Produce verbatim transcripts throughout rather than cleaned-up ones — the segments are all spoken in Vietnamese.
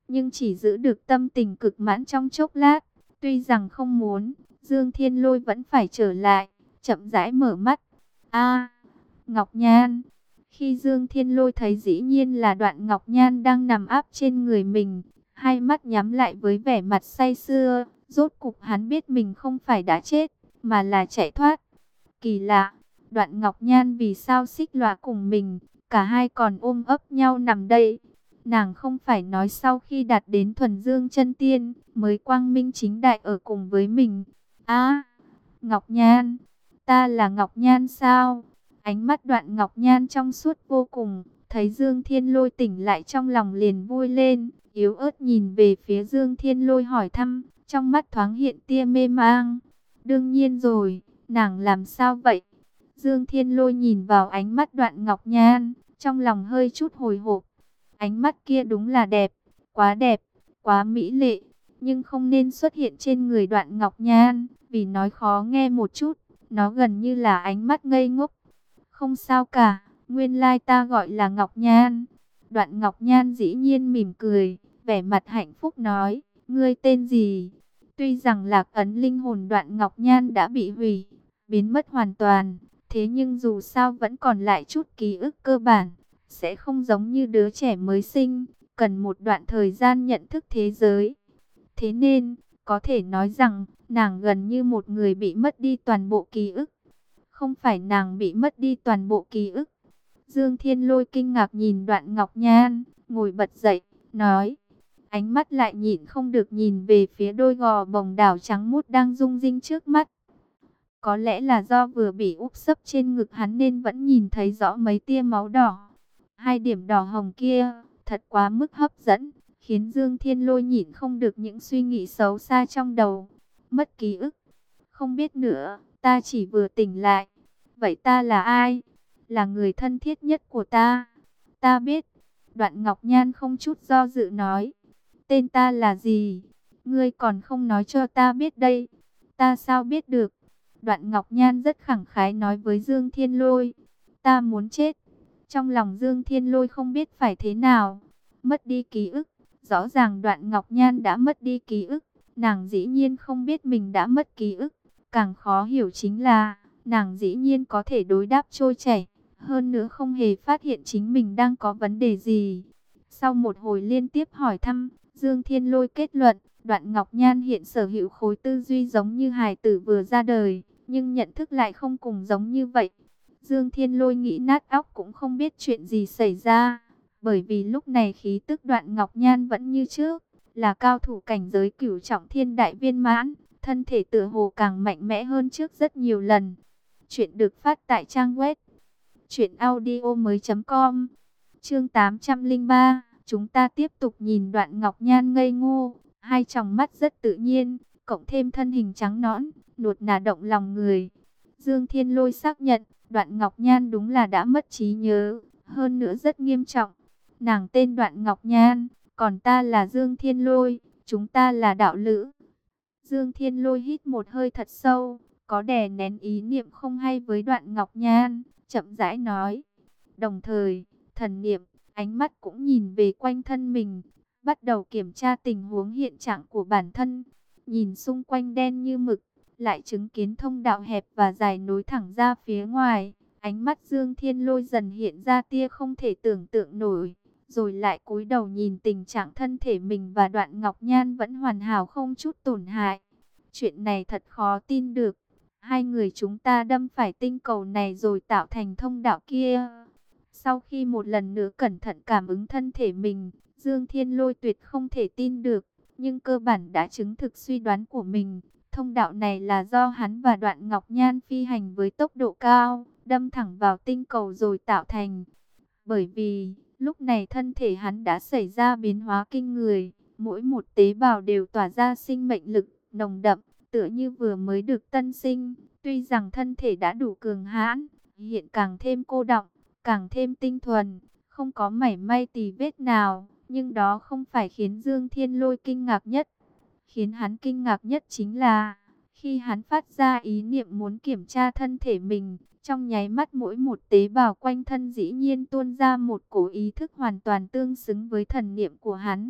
nhưng chỉ giữ được tâm tình cực mãn trong chốc lát. Tuy rằng không muốn, Dương Thiên Lôi vẫn phải trở lại, chậm rãi mở mắt. A, Ngọc Nhan. Khi Dương Thiên Lôi thấy dĩ nhiên là Đoạn Ngọc Nhan đang nằm áp trên người mình, hai mắt nhắm lại với vẻ mặt say sưa, rốt cục hắn biết mình không phải đã chết, mà là chạy thoát. Kỳ lạ, Đoạn Ngọc Nhan vì sao xích lóa cùng mình, cả hai còn ôm ấp nhau nằm đây. Nàng không phải nói sau khi đạt đến thuần dương chân tiên, mới quang minh chính đại ở cùng với mình. A, Ngọc Nhan, ta là Ngọc Nhan sao? Ánh mắt Đoạn Ngọc Nhan trong suốt vô cùng, thấy Dương Thiên Lôi tỉnh lại trong lòng liền vui lên, yếu ớt nhìn về phía Dương Thiên Lôi hỏi thăm, trong mắt thoáng hiện tia mê mang. Đương nhiên rồi, nàng làm sao vậy? Dương Thiên Lôi nhìn vào ánh mắt Đoạn Ngọc Nhan, trong lòng hơi chút hồi hộp. Ánh mắt kia đúng là đẹp, quá đẹp, quá mỹ lệ, nhưng không nên xuất hiện trên người Đoạn Ngọc Nhan, vì nói khó nghe một chút, nó gần như là ánh mắt ngây ngốc. Không sao cả, nguyên lai ta gọi là Ngọc Nhan. Đoạn Ngọc Nhan dĩ nhiên mỉm cười, vẻ mặt hạnh phúc nói, ngươi tên gì? Tuy rằng lạc ấn linh hồn Đoạn Ngọc Nhan đã bị hủy, biến mất hoàn toàn, thế nhưng dù sao vẫn còn lại chút ký ức cơ bản, sẽ không giống như đứa trẻ mới sinh, cần một đoạn thời gian nhận thức thế giới. Thế nên, có thể nói rằng, nàng gần như một người bị mất đi toàn bộ ký ức. Không phải nàng bị mất đi toàn bộ ký ức. Dương Thiên Lôi kinh ngạc nhìn Đoạn Ngọc Nhan, ngồi bật dậy, nói. Ánh mắt lại nhịn không được nhìn về phía đôi gò bồng đảo trắng muốt đang rung rinh trước mắt. Có lẽ là do vừa bị úp sấp trên ngực hắn nên vẫn nhìn thấy rõ mấy tia máu đỏ. Hai điểm đỏ hồng kia, thật quá mức hấp dẫn, khiến Dương Thiên Lôi nhịn không được những suy nghĩ xấu xa trong đầu. Mất ký ức, không biết nữa, ta chỉ vừa tỉnh lại. Vậy ta là ai? Là người thân thiết nhất của ta. Ta biết. Đoạn Ngọc Nhan không chút do dự nói. Tên ta là gì? Ngươi còn không nói cho ta biết đây. Ta sao biết được? Đoạn Ngọc Nhan rất khẳng khái nói với Dương Thiên Lôi. Ta muốn chết. Trong lòng Dương Thiên Lôi không biết phải thế nào. Mất đi ký ức. Rõ ràng Đoạn Ngọc Nhan đã mất đi ký ức. Nàng dĩ nhiên không biết mình đã mất ký ức. Càng khó hiểu chính là, nàng dĩ nhiên có thể đối đáp trôi chảy. Hơn nữa không hề phát hiện chính mình đang có vấn đề gì. Sau một hồi liên tiếp hỏi thăm, Dương Thiên Lôi kết luận, Đoạn Ngọc Nhan hiện sở hữu khối tư duy giống như hài tử vừa ra đời, nhưng nhận thức lại không cùng giống như vậy. Dương Thiên Lôi nghĩ nát óc cũng không biết chuyện gì xảy ra, bởi vì lúc này khí tức Đoạn Ngọc Nhan vẫn như trước, là cao thủ cảnh giới cửu trọng thiên đại viên mãn, thân thể tựa hồ càng mạnh mẽ hơn trước rất nhiều lần. Chuyện được phát tại trang web truyện audio mới chấm com. Chương tám trăm lẻ ba, chúng ta tiếp tục nhìn Đoạn Ngọc Nhan ngây ngô, hai tròng mắt rất tự nhiên, cộng thêm thân hình trắng nõn, nuột nà động lòng người. Dương Thiên Lôi xác nhận, Đoạn Ngọc Nhan đúng là đã mất trí nhớ, hơn nữa rất nghiêm trọng. Nàng tên Đoạn Ngọc Nhan, còn ta là Dương Thiên Lôi, chúng ta là đạo lữ. Dương Thiên Lôi hít một hơi thật sâu, có đè nén ý niệm không hay với Đoạn Ngọc Nhan, chậm rãi nói. Đồng thời, thần niệm, ánh mắt cũng nhìn về quanh thân mình, bắt đầu kiểm tra tình huống hiện trạng của bản thân. Nhìn xung quanh đen như mực, lại chứng kiến thông đạo hẹp và dài nối thẳng ra phía ngoài. Ánh mắt Dương Thiên Lôi dần hiện ra tia không thể tưởng tượng nổi, rồi lại cúi đầu nhìn tình trạng thân thể mình và Đoạn Ngọc Nhan vẫn hoàn hảo không chút tổn hại. Chuyện này thật khó tin được. Hai người chúng ta đâm phải tinh cầu này rồi tạo thành thông đạo kia. Sau khi một lần nữa cẩn thận cảm ứng thân thể mình, Dương Thiên Lôi tuyệt không thể tin được, nhưng cơ bản đã chứng thực suy đoán của mình. Thông đạo này là do hắn và Đoạn Ngọc Nhan phi hành với tốc độ cao, đâm thẳng vào tinh cầu rồi tạo thành. Bởi vì, lúc này thân thể hắn đã xảy ra biến hóa kinh người, mỗi một tế bào đều tỏa ra sinh mệnh lực nồng đậm, tựa như vừa mới được tân sinh. Tuy rằng thân thể đã đủ cường hãn, hiện càng thêm cô đọng, càng thêm tinh thuần, không có mảy may tì vết nào, nhưng đó không phải khiến Dương Thiên Lôi kinh ngạc nhất. Khiến hắn kinh ngạc nhất chính là, khi hắn phát ra ý niệm muốn kiểm tra thân thể mình, trong nháy mắt mỗi một tế bào quanh thân dĩ nhiên tuôn ra một cổ ý thức hoàn toàn tương xứng với thần niệm của hắn.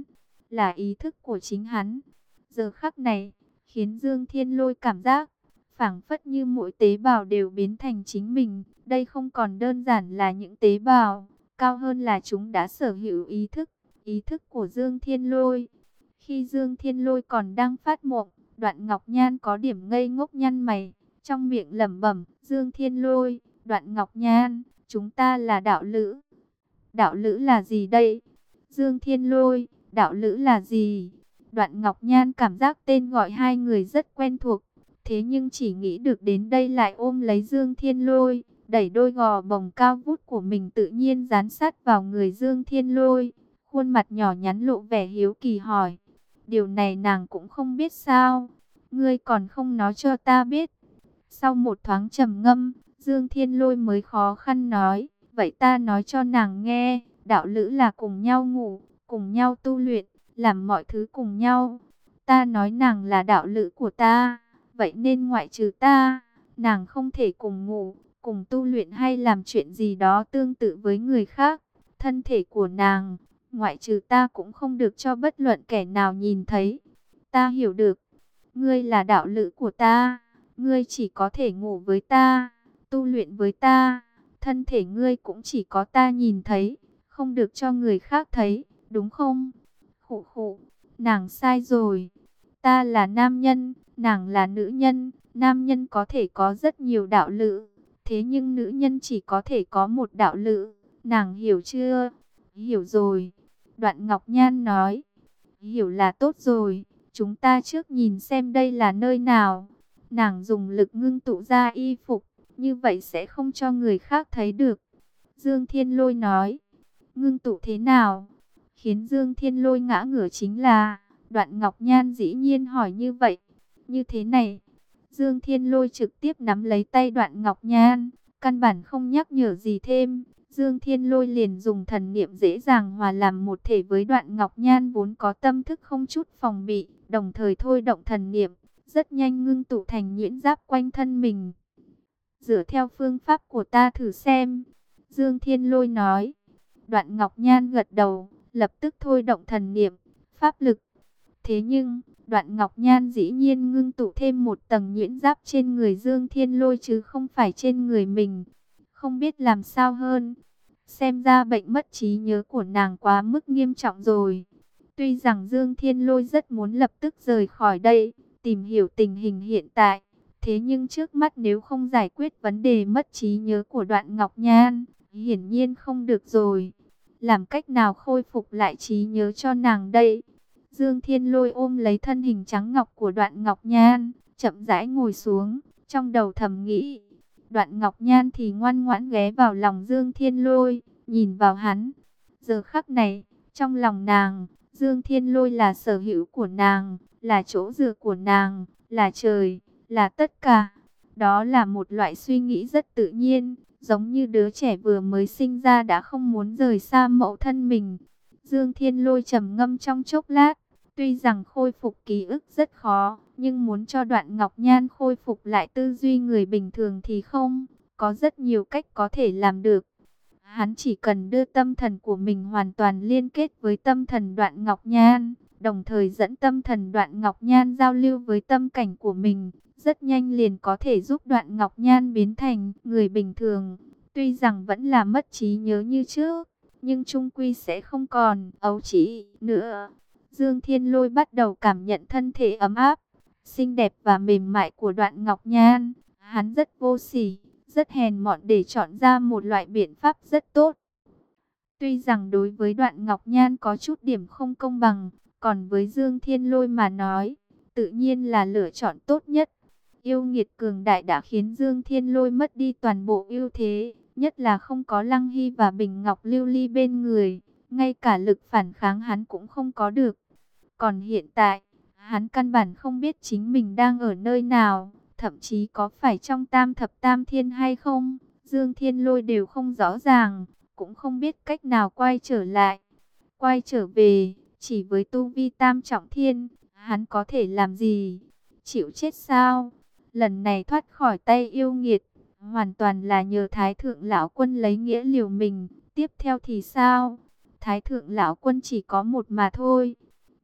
là ý thức của chính hắn. Giờ khắc này, khiến Dương Thiên Lôi cảm giác, phảng phất như mỗi tế bào đều biến thành chính mình. Đây không còn đơn giản là những tế bào, cao hơn là chúng đã sở hữu ý thức, ý thức của Dương Thiên Lôi. Khi Dương Thiên Lôi còn đang phát mộng, Đoạn Ngọc Nhan có điểm ngây ngốc nhăn mày, trong miệng lẩm bẩm, Dương Thiên Lôi, Đoạn Ngọc Nhan, chúng ta là đạo lữ. Đạo lữ là gì đây? Dương Thiên Lôi, đạo lữ là gì? Đoạn Ngọc Nhan cảm giác tên gọi hai người rất quen thuộc, thế nhưng chỉ nghĩ được đến đây lại ôm lấy Dương Thiên Lôi, đẩy đôi gò bồng cao vút của mình tự nhiên dán sát vào người Dương Thiên Lôi. Khuôn mặt nhỏ nhắn lộ vẻ hiếu kỳ hỏi, điều này nàng cũng không biết sao? Ngươi còn không nói cho ta biết. Sau một thoáng trầm ngâm, Dương Thiên Lôi mới khó khăn nói, vậy ta nói cho nàng nghe, đạo lữ là cùng nhau ngủ, cùng nhau tu luyện, làm mọi thứ cùng nhau. Ta nói nàng là đạo lữ của ta, vậy nên ngoại trừ ta, nàng không thể cùng ngủ, cùng tu luyện hay làm chuyện gì đó tương tự với người khác. Thân thể của nàng, ngoại trừ ta cũng không được cho bất luận kẻ nào nhìn thấy. Ta hiểu được, ngươi là đạo lữ của ta, ngươi chỉ có thể ngủ với ta, tu luyện với ta, thân thể ngươi cũng chỉ có ta nhìn thấy, không được cho người khác thấy, đúng không? Khụ khụ, nàng sai rồi. Ta là nam nhân, nàng là nữ nhân, nam nhân có thể có rất nhiều đạo lữ, thế nhưng nữ nhân chỉ có thể có một đạo lữ, nàng hiểu chưa? Hiểu rồi. Đoạn Ngọc Nhan nói, hiểu là tốt rồi, chúng ta trước nhìn xem đây là nơi nào. Nàng dùng lực ngưng tụ ra y phục, như vậy sẽ không cho người khác thấy được. Dương Thiên Lôi nói, ngưng tụ thế nào? Khiến Dương Thiên Lôi ngã ngửa chính là, Đoạn Ngọc Nhan dĩ nhiên hỏi như vậy. Như thế này, Dương Thiên Lôi trực tiếp nắm lấy tay Đoạn Ngọc Nhan, căn bản không nhắc nhở gì thêm. Dương Thiên Lôi liền dùng thần niệm dễ dàng hòa làm một thể với Đoạn Ngọc Nhan vốn có tâm thức không chút phòng bị, đồng thời thôi động thần niệm, rất nhanh ngưng tụ thành nhuyễn giáp quanh thân mình. Dựa theo phương pháp của ta thử xem, Dương Thiên Lôi nói. Đoạn Ngọc Nhan gật đầu, lập tức thôi động thần niệm, pháp lực. Thế nhưng, Đoạn Ngọc Nhan dĩ nhiên ngưng tụ thêm một tầng nhuyễn giáp trên người Dương Thiên Lôi chứ không phải trên người mình. Không biết làm sao hơn. Xem ra bệnh mất trí nhớ của nàng quá mức nghiêm trọng rồi. Tuy rằng Dương Thiên Lôi rất muốn lập tức rời khỏi đây, tìm hiểu tình hình hiện tại. Thế nhưng trước mắt nếu không giải quyết vấn đề mất trí nhớ của Đoạn Ngọc Nhan, hiển nhiên không được rồi. Làm cách nào khôi phục lại trí nhớ cho nàng đây? Dương Thiên Lôi ôm lấy thân hình trắng ngọc của Đoạn Ngọc Nhan, chậm rãi ngồi xuống, trong đầu thầm nghĩ. Đoạn Ngọc Nhan thì ngoan ngoãn ghé vào lòng Dương Thiên Lôi, nhìn vào hắn. Giờ khắc này, trong lòng nàng, Dương Thiên Lôi là sở hữu của nàng, là chỗ dựa của nàng, là trời, là tất cả. Đó là một loại suy nghĩ rất tự nhiên, giống như đứa trẻ vừa mới sinh ra đã không muốn rời xa mẫu thân mình. Dương Thiên Lôi trầm ngâm trong chốc lát, tuy rằng khôi phục ký ức rất khó, nhưng muốn cho Đoạn Ngọc Nhan khôi phục lại tư duy người bình thường thì không, có rất nhiều cách có thể làm được. Hắn chỉ cần đưa tâm thần của mình hoàn toàn liên kết với tâm thần Đoạn Ngọc Nhan, đồng thời dẫn tâm thần Đoạn Ngọc Nhan giao lưu với tâm cảnh của mình, rất nhanh liền có thể giúp Đoạn Ngọc Nhan biến thành người bình thường. Tuy rằng vẫn là mất trí nhớ như trước, nhưng chung quy sẽ không còn ấu trĩ nữa. Dương Thiên Lôi bắt đầu cảm nhận thân thể ấm áp, xinh đẹp và mềm mại của Đoạn Ngọc Nhan. Hắn rất vô sỉ, rất hèn mọn để chọn ra một loại biện pháp rất tốt. Tuy rằng đối với Đoạn Ngọc Nhan có chút điểm không công bằng, còn với Dương Thiên Lôi mà nói, tự nhiên là lựa chọn tốt nhất. Yêu nghiệt cường đại đã khiến Dương Thiên Lôi mất đi toàn bộ ưu thế, nhất là không có Lăng Hy và Bình Ngọc Lưu Ly bên người, ngay cả lực phản kháng hắn cũng không có được. Còn hiện tại, hắn căn bản không biết chính mình đang ở nơi nào, thậm chí có phải trong Tam Thập Tam Thiên hay không, Dương Thiên Lôi đều không rõ ràng, cũng không biết cách nào quay trở lại. Quay trở về, chỉ với tu vi Tam Trọng Thiên, hắn có thể làm gì? Chịu chết sao? Lần này thoát khỏi tay yêu nghiệt, hoàn toàn là nhờ Thái Thượng Lão Quân lấy nghĩa liều mình. Tiếp theo thì sao? Thái Thượng Lão Quân chỉ có một mà thôi.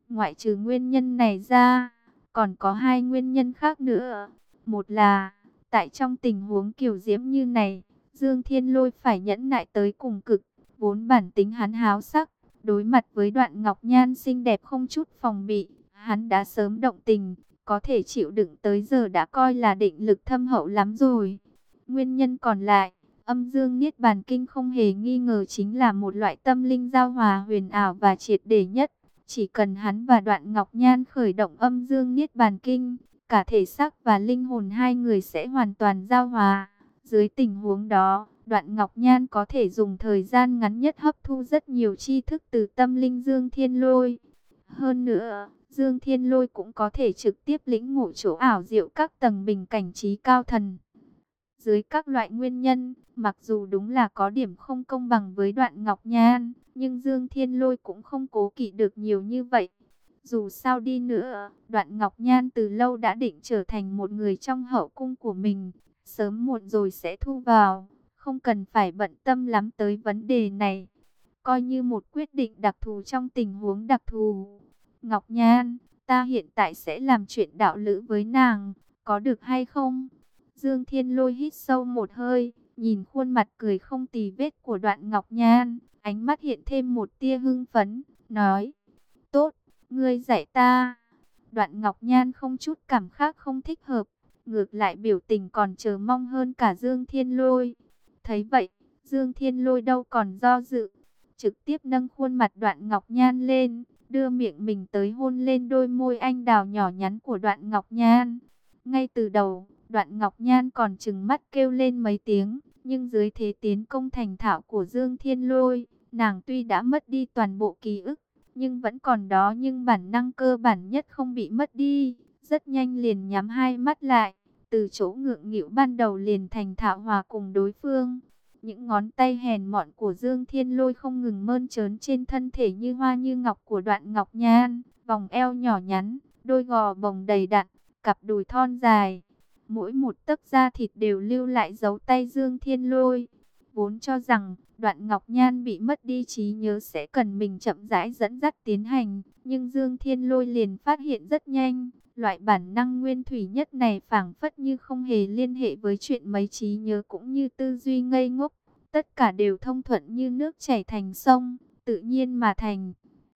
Ngoại trừ nguyên nhân này ra, còn có hai nguyên nhân khác nữa. Một là, tại trong tình huống kiều diễm như này, Dương Thiên Lôi phải nhẫn nại tới cùng cực, vốn bản tính hắn háo sắc, đối mặt với Đoạn Ngọc Nhan xinh đẹp không chút phòng bị, hắn đã sớm động tình, có thể chịu đựng tới giờ đã coi là định lực thâm hậu lắm rồi. Nguyên nhân còn lại, Âm Dương Niết Bàn Kinh không hề nghi ngờ chính là một loại tâm linh giao hòa huyền ảo và triệt để nhất. Chỉ cần hắn và Đoạn Ngọc Nhan khởi động Âm Dương Niết Bàn Kinh, cả thể xác và linh hồn hai người sẽ hoàn toàn giao hòa. Dưới tình huống đó, Đoạn Ngọc Nhan có thể dùng thời gian ngắn nhất hấp thu rất nhiều tri thức từ tâm linh Dương Thiên Lôi. Hơn nữa, Dương Thiên Lôi cũng có thể trực tiếp lĩnh ngộ chỗ ảo diệu các tầng bình cảnh trí cao thần. Dưới các loại nguyên nhân, mặc dù đúng là có điểm không công bằng với Đoạn Ngọc Nhan, nhưng Dương Thiên Lôi cũng không cố kỵ được nhiều như vậy. Dù sao đi nữa, Đoạn Ngọc Nhan từ lâu đã định trở thành một người trong hậu cung của mình, sớm muộn rồi sẽ thu vào, không cần phải bận tâm lắm tới vấn đề này. Coi như một quyết định đặc thù trong tình huống đặc thù. Ngọc Nhan, ta hiện tại sẽ làm chuyện đạo lữ với nàng, có được hay không? Dương Thiên Lôi hít sâu một hơi, nhìn khuôn mặt cười không tì vết của Đoạn Ngọc Nhan, ánh mắt hiện thêm một tia hưng phấn, nói: tốt, ngươi dạy ta. Đoạn Ngọc Nhan không chút cảm khác không thích hợp, ngược lại biểu tình còn chờ mong hơn cả Dương Thiên Lôi. Thấy vậy, Dương Thiên Lôi đâu còn do dự, trực tiếp nâng khuôn mặt Đoạn Ngọc Nhan lên, đưa miệng mình tới hôn lên đôi môi anh đào nhỏ nhắn của Đoạn Ngọc Nhan. Ngay từ đầu, Đoạn Ngọc Nhan còn trừng mắt kêu lên mấy tiếng, nhưng dưới thế tiến công thành thạo của Dương Thiên Lôi, nàng tuy đã mất đi toàn bộ ký ức, nhưng vẫn còn đó, nhưng bản năng cơ bản nhất không bị mất đi. Rất nhanh liền nhắm hai mắt lại, từ chỗ ngượng nghịu ban đầu liền thành thạo hòa cùng đối phương. Những ngón tay hèn mọn của Dương Thiên Lôi không ngừng mơn trớn trên thân thể như hoa như ngọc của Đoạn Ngọc Nhan, vòng eo nhỏ nhắn, đôi gò bồng đầy đặn, cặp đùi thon dài. Mỗi một tấc da thịt đều lưu lại dấu tay Dương Thiên Lôi. Vốn cho rằng Đoạn Ngọc Nhan bị mất đi trí nhớ sẽ cần mình chậm rãi dẫn dắt tiến hành, nhưng Dương Thiên Lôi liền phát hiện rất nhanh, loại bản năng nguyên thủy nhất này phảng phất như không hề liên hệ với chuyện mấy trí nhớ cũng như tư duy ngây ngốc, tất cả đều thông thuận như nước chảy thành sông, tự nhiên mà thành.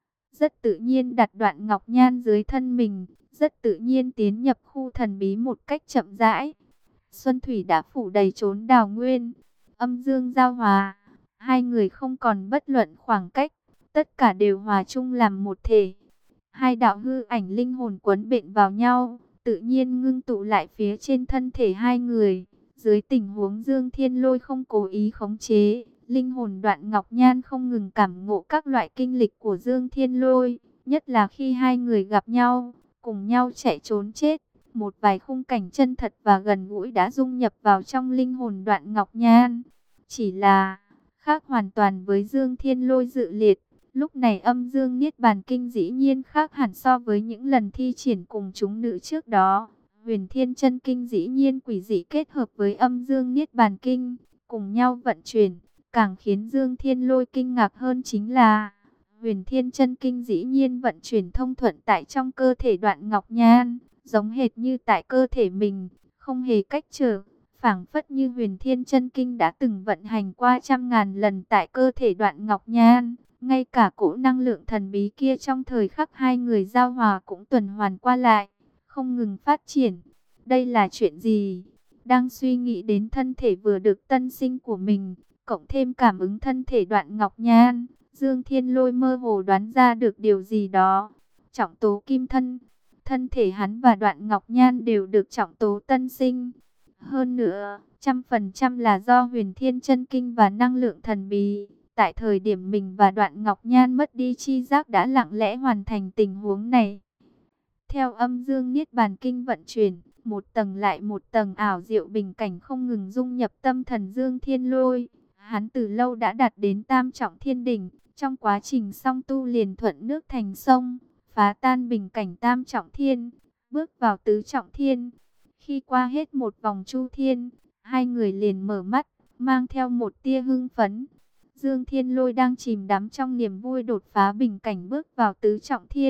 Rất tự nhiên đặt Đoạn Ngọc Nhan dưới thân mình, rất tự nhiên tiến nhập khu thần bí một cách chậm rãi. Xuân thủy đã phủ đầy chốn đào nguyên, âm dương giao hòa, hai người không còn bất luận khoảng cách, tất cả đều hòa chung làm một thể. Hai đạo hư ảnh linh hồn quấn bện vào nhau, tự nhiên ngưng tụ lại phía trên thân thể hai người. Dưới tình huống Dương Thiên Lôi không cố ý khống chế, linh hồn Đoạn Ngọc Nhan không ngừng cảm ngộ các loại kinh lịch của Dương Thiên Lôi, nhất là khi hai người gặp nhau, cùng nhau chạy trốn chết. Một vài khung cảnh chân thật và gần gũi đã dung nhập vào trong linh hồn Đoạn Ngọc Nhan. Chỉ là khác hoàn toàn với Dương Thiên Lôi dự liệt. Lúc này Âm Dương Niết Bàn Kinh dĩ nhiên khác hẳn so với những lần thi triển cùng chúng nữ trước đó. Huyền Thiên Chân Kinh dĩ nhiên quỷ dị kết hợp với Âm Dương Niết Bàn Kinh, cùng nhau vận chuyển. Càng khiến Dương Thiên Lôi kinh ngạc hơn chính là Huyền Thiên Chân Kinh dĩ nhiên vận chuyển thông thuận tại trong cơ thể Đoạn Ngọc Nhan, giống hệt như tại cơ thể mình, không hề cách trở. Phảng phất như Huyền Thiên Chân Kinh đã từng vận hành qua trăm ngàn lần tại cơ thể Đoạn Ngọc Nhan. Ngay cả cỗ năng lượng thần bí kia trong thời khắc hai người giao hòa cũng tuần hoàn qua lại, không ngừng phát triển. Đây là chuyện gì? Đang suy nghĩ đến thân thể vừa được tân sinh của mình, cộng thêm cảm ứng thân thể Đoạn Ngọc Nhan, Dương Thiên Lôi mơ hồ đoán ra được điều gì đó. Trọng tố kim thân, thân thể hắn và Đoạn Ngọc Nhan đều được trọng tố tân sinh. Hơn nữa, trăm phần trăm là do Huyền Thiên Chân Kinh và năng lượng thần bí. Tại thời điểm mình và Đoạn Ngọc Nhan mất đi chi giác đã lặng lẽ hoàn thành tình huống này. Theo Âm Dương Niết Bàn Kinh vận chuyển, một tầng lại một tầng ảo diệu bình cảnh không ngừng dung nhập tâm thần Dương Thiên Lôi. Hắn từ lâu đã đạt đến tam trọng thiên đỉnh, trong quá trình song tu liền thuận nước thành sông, phá tan bình cảnh tam trọng thiên, bước vào tứ trọng thiên. Khi qua hết một vòng chu thiên, hai người liền mở mắt, mang theo một tia hưng phấn. Dương Thiên Lôi đang chìm đắm trong niềm vui đột phá bình cảnh bước vào tứ trọng thiên,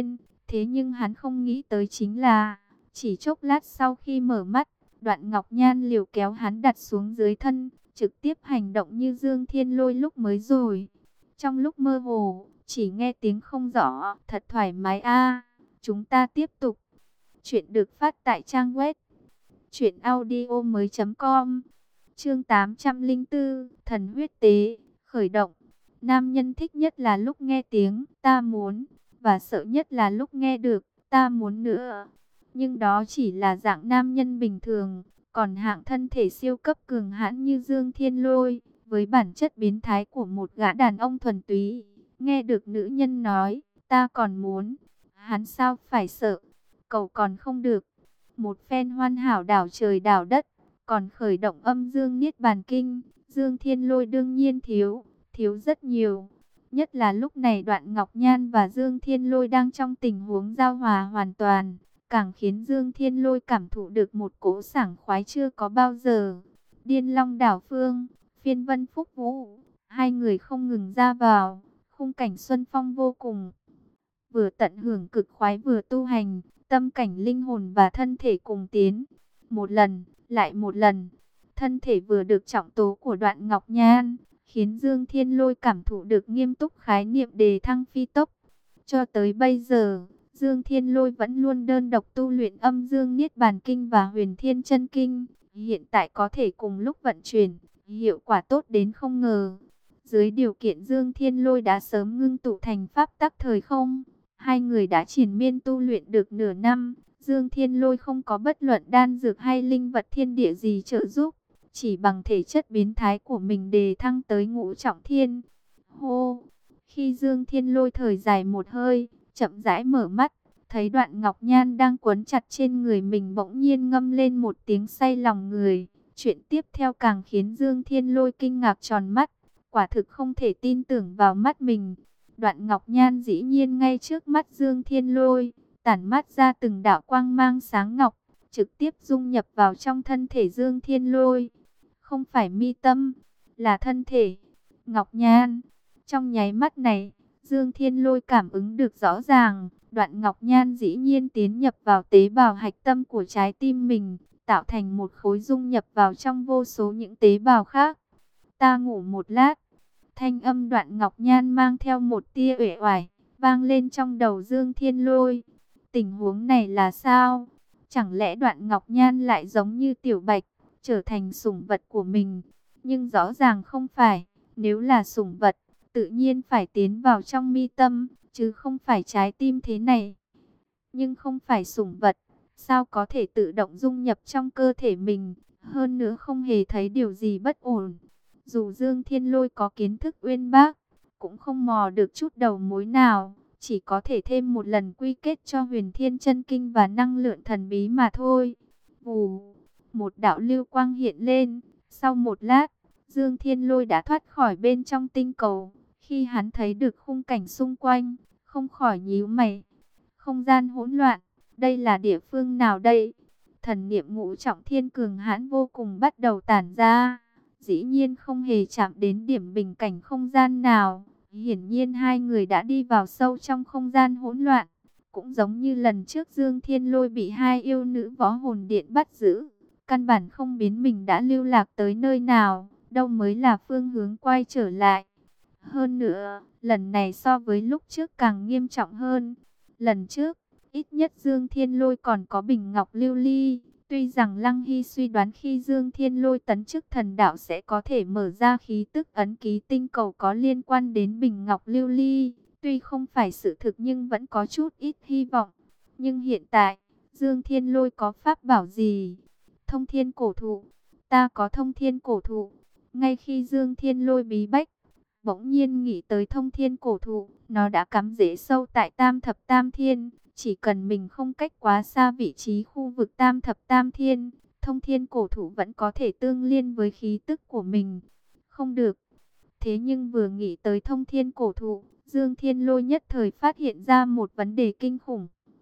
Thế nhưng hắn không nghĩ tới chính là, chỉ chốc lát sau khi mở mắt, Đoạn Ngọc Nhan liều kéo hắn đặt xuống dưới thân, trực tiếp hành động như Dương Thiên Lôi lúc mới rồi. Trong lúc mơ hồ, chỉ nghe tiếng không rõ, thật thoải mái a. Chúng ta tiếp tục. Chuyện được phát tại trang web truyện audio mới.com. Chương tám trăm lẻ bốn, Thần huyết tế, khởi động. Nam nhân thích nhất là lúc nghe tiếng ta muốn, và sợ nhất là lúc nghe được ta muốn nữa. Nhưng đó chỉ là dạng nam nhân bình thường, còn hạng thân thể siêu cấp cường hãn như Dương Thiên Lôi, với bản chất biến thái của một gã đàn ông thuần túy, nghe được nữ nhân nói ta còn muốn, hắn sao phải sợ, cầu còn không được. Một phen hoàn hảo đảo trời đảo đất, còn khởi động âm dương niết bàn kinh, Dương Thiên Lôi đương nhiên thiếu, thiếu rất nhiều. Nhất là lúc này Đoạn Ngọc Nhan và Dương Thiên Lôi đang trong tình huống giao hòa hoàn toàn, càng khiến Dương Thiên Lôi cảm thụ được một cỗ sảng khoái chưa có bao giờ. Điên Long Đảo Phương, Phiên Vân Phúc Vũ, hai người không ngừng ra vào, khung cảnh xuân phong vô cùng. Vừa tận hưởng cực khoái vừa tu hành, tâm cảnh linh hồn và thân thể cùng tiến. Một lần, lại một lần, thân thể vừa được trọng tố của Đoạn Ngọc Nhan, khiến Dương Thiên Lôi cảm thụ được nghiêm túc khái niệm đề thăng phi tốc. Cho tới bây giờ, Dương Thiên Lôi vẫn luôn đơn độc tu luyện âm dương niết bàn kinh và huyền thiên chân kinh. Hiện tại có thể cùng lúc vận chuyển, hiệu quả tốt đến không ngờ. Dưới điều kiện Dương Thiên Lôi đã sớm ngưng tụ thành pháp tắc thời không, hai người đã triền miên tu luyện được nửa năm. Dương Thiên Lôi không có bất luận đan dược hay linh vật thiên địa gì trợ giúp, chỉ bằng thể chất biến thái của mình đề thăng tới ngũ trọng thiên. Hô! Khi Dương Thiên Lôi thời dài một hơi, chậm rãi mở mắt, thấy Đoạn Ngọc Nhan đang quấn chặt trên người mình, bỗng nhiên ngâm lên một tiếng say lòng người. Chuyện tiếp theo càng khiến Dương Thiên Lôi kinh ngạc tròn mắt, quả thực không thể tin tưởng vào mắt mình. Đoạn Ngọc Nhan dĩ nhiên ngay trước mắt Dương Thiên Lôi, tản mát ra từng đạo quang mang sáng ngọc, trực tiếp dung nhập vào trong thân thể Dương Thiên Lôi. Không phải mi tâm, là thân thể. Ngọc Nhan. Trong nháy mắt này, Dương Thiên Lôi cảm ứng được rõ ràng, Đoạn Ngọc Nhan dĩ nhiên tiến nhập vào tế bào hạch tâm của trái tim mình, tạo thành một khối dung nhập vào trong vô số những tế bào khác. Ta ngủ một lát. Thanh âm Đoạn Ngọc Nhan mang theo một tia uể oải, vang lên trong đầu Dương Thiên Lôi. Tình huống này là sao? Chẳng lẽ Đoạn Ngọc Nhan lại giống như Tiểu Bạch, trở thành sủng vật của mình? Nhưng rõ ràng không phải, nếu là sủng vật, tự nhiên phải tiến vào trong mi tâm, chứ không phải trái tim thế này. Nhưng không phải sủng vật, sao có thể tự động dung nhập trong cơ thể mình, hơn nữa không hề thấy điều gì bất ổn. Dù Dương Thiên Lôi có kiến thức uyên bác, cũng không mò được chút đầu mối nào, chỉ có thể thêm một lần quy kết cho huyền thiên chân kinh và năng lượng thần bí mà thôi. Vù, một đạo lưu quang hiện lên, sau một lát, Dương Thiên Lôi đã thoát khỏi bên trong tinh cầu. Khi hắn thấy được khung cảnh xung quanh, không khỏi nhíu mày. Không gian hỗn loạn, đây là địa phương nào đây? Thần niệm ngũ trọng thiên cường hãn vô cùng bắt đầu tản ra. Dĩ nhiên không hề chạm đến điểm bình cảnh không gian nào. Hiển nhiên hai người đã đi vào sâu trong không gian hỗn loạn. Cũng giống như lần trước Dương Thiên Lôi bị hai yêu nữ võ hồn điện bắt giữ. Căn bản không biến mình đã lưu lạc tới nơi nào, đâu mới là phương hướng quay trở lại. Hơn nữa, lần này so với lúc trước càng nghiêm trọng hơn. Lần trước, ít nhất Dương Thiên Lôi còn có bình ngọc lưu ly. Tuy rằng Lăng Hy suy đoán khi Dương Thiên Lôi tấn chức thần đạo sẽ có thể mở ra khí tức ấn ký tinh cầu có liên quan đến bình ngọc lưu ly. Tuy không phải sự thực nhưng vẫn có chút ít hy vọng. Nhưng hiện tại, Dương Thiên Lôi có pháp bảo gì? Thông thiên cổ thụ. Ta có thông thiên cổ thụ. Ngay khi Dương Thiên Lôi bí bách, bỗng nhiên nghĩ tới thông thiên cổ thụ. Nó đã cắm rễ sâu tại tam thập tam thiên. Chỉ cần mình không cách quá xa vị trí khu vực tam thập tam thiên, thông thiên cổ thụ vẫn có thể tương liên với khí tức của mình. Không được. Thế nhưng vừa nghĩ tới thông thiên cổ thụ, Dương Thiên Lôi nhất thời phát hiện ra một vấn đề kinh khủng.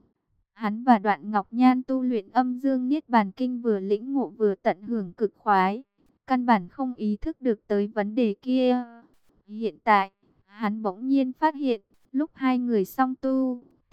Hắn và Đoạn Ngọc Nhan tu luyện âm dương niết bàn kinh vừa lĩnh ngộ vừa tận hưởng cực khoái. Căn bản không ý thức được tới vấn đề kia. Hiện tại, hắn bỗng nhiên phát hiện, lúc hai người song tu,